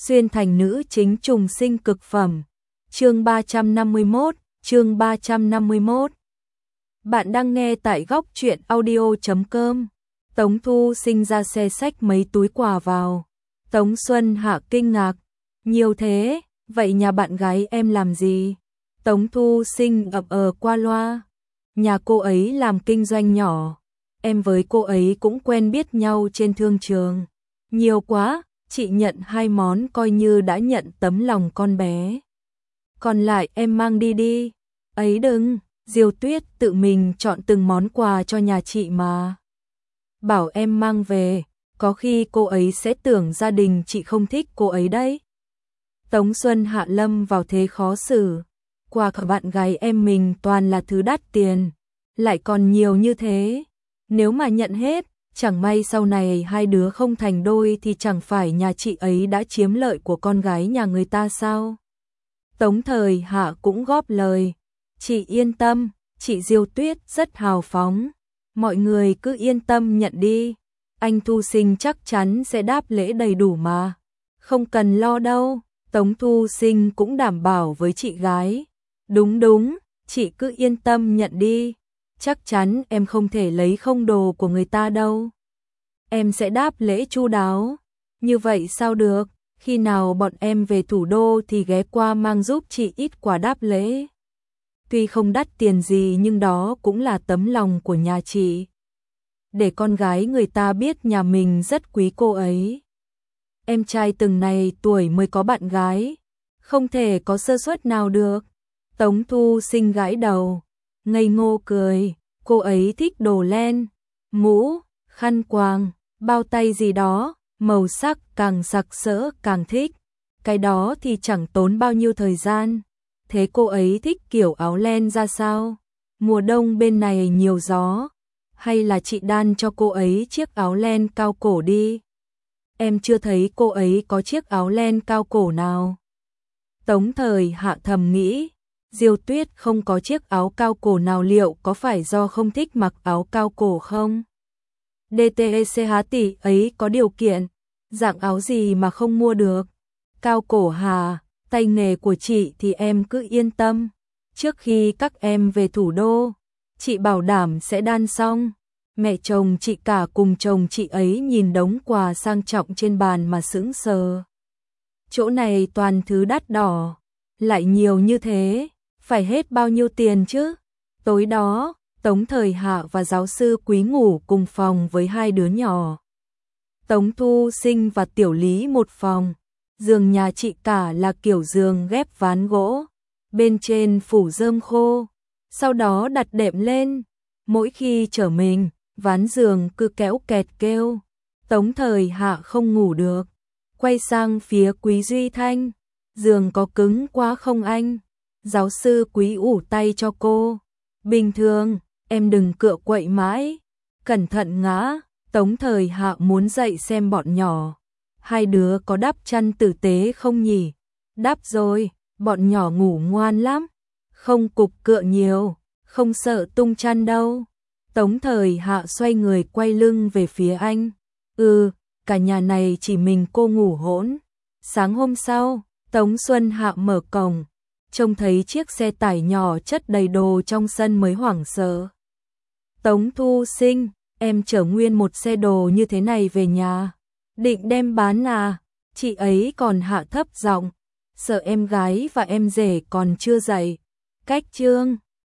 xuyên thành nữ chính trùng sinh cực phẩm. Chương 351. Bạn đang nghe tại góc truyện audio.com. Tống Thu Sinh ra xe xách mấy túi quà vào. Tống Xuân Hạ kinh ngạc, nhiều thế, vậy nhà bạn gái em làm gì? Tống Thu Sinh ậm qua loa, nhà cô ấy làm kinh doanh nhỏ, em với cô ấy cũng quen biết nhau trên thương trường. Nhiều quá, chị nhận 2 món coi như đã nhận tấm lòng con bé. Còn lại em mang đi đi. Ấy đừng, Diêu Tuyết tự mình chọn từng món quà cho nhà chị mà. Bảo em mang về, có khi cô ấy sẽ tưởng gia đình chị không thích cô ấy đấy. Tống Xuân Hạ lâm vào thế khó xử. Quà của bạn gái em mình toàn là thứ đắt tiền, lại còn nhiều như thế. Nếu mà nhận hết, chẳng may sau này hai đứa không thành đôi thì chẳng phải nhà chị ấy đã chiếm lợi của con gái nhà người ta sao? Tống Thời Hạ cũng góp lời. Chị yên tâm, chị Diêu Tuyết rất hào phóng. Mọi người cứ yên tâm nhận đi. Anh Thu Sinh chắc chắn sẽ đáp lễ đầy đủ mà. Không cần lo đâu. Tống Thu Sinh cũng đảm bảo với chị gái. Đúng, chị cứ yên tâm nhận đi. Chắc chắn em không thể lấy không đồ của người ta đâu. Em sẽ đáp lễ chu đáo. Như vậy sao được, khi nào bọn em về thủ đô thì ghé qua mang giúp chị ít quà đáp lễ. Tuy không đắt tiền gì nhưng đó cũng là tấm lòng của nhà chị. Để con gái người ta biết nhà mình rất quý cô ấy. Em trai từng này tuổi mới có bạn gái, không thể có sơ suất nào được. Tống Thu Sinh gãi đầu, ngây ngô cười, cô ấy thích đồ len, mũ, khăn quàng, bao tay gì đó, màu sắc càng sặc sỡ càng thích. Cái đó thì chẳng tốn bao nhiêu thời gian. Thế cô ấy thích kiểu áo len ra sao? Mùa đông bên này nhiều gió, hay là chị đan cho cô ấy chiếc áo len cao cổ đi. Em chưa thấy cô ấy có chiếc áo len cao cổ nào. Tống Thời Hạ thầm nghĩ, Diêu Tuyết không có chiếc áo cao cổ nào liệu có phải do không thích mặc áo cao cổ không? DTECH tỷ ấy có điều kiện, dạng áo gì mà không mua được? Cao cổ hà, tay nghề của chị thì em cứ yên tâm. Trước khi các em về thủ đô, chị bảo đảm sẽ đan xong. Mẹ chồng chị cả cùng chồng chị ấy nhìn đống quà sang trọng trên bàn mà sững sờ. Chỗ này toàn thứ đắt đỏ, lại nhiều như thế, phải hết bao nhiêu tiền chứ? Tối đó, Tống Thời Hạ và giáo sư Quý ngủ cùng phòng với 2 đứa nhỏ. Tống Thu Sinh và Tiểu Lý một phòng. Giường nhà chị cả là kiểu giường ghép ván gỗ, bên trên phủ rơm khô, sau đó đặt đệm lên. Mỗi khi trở mình, ván giường cứ kéo kẹt kêu. Tống Thời Hạ không ngủ được, quay sang phía Quý Duy Thanh. Giường có cứng quá không anh? Giáo sư Quý ủ tay cho cô. Bình thường, em đừng cựa quậy mãi, cẩn thận ngã. Tống Thời Hạ muốn dậy xem bọn nhỏ. 2 đứa có đắp chăn tử tế không nhỉ? Đắp rồi, bọn nhỏ ngủ ngoan lắm, không cục cựa nhiều, không sợ tung chăn đâu. Tống Thời Hạ xoay người quay lưng về phía anh. Cả nhà này chỉ mình cô ngủ hỗn. Sáng hôm sau, Tống Xuân Hạ mở cổng, trông thấy chiếc xe tải nhỏ chất đầy đồ trong sân mới hoảng sợ. Tống Thu Sinh, em chở nguyên một xe đồ như thế này về nhà. Định đem bán à? Chị ấy còn hạ thấp giọng, sợ em gái và em rể còn chưa dậy. Cách chương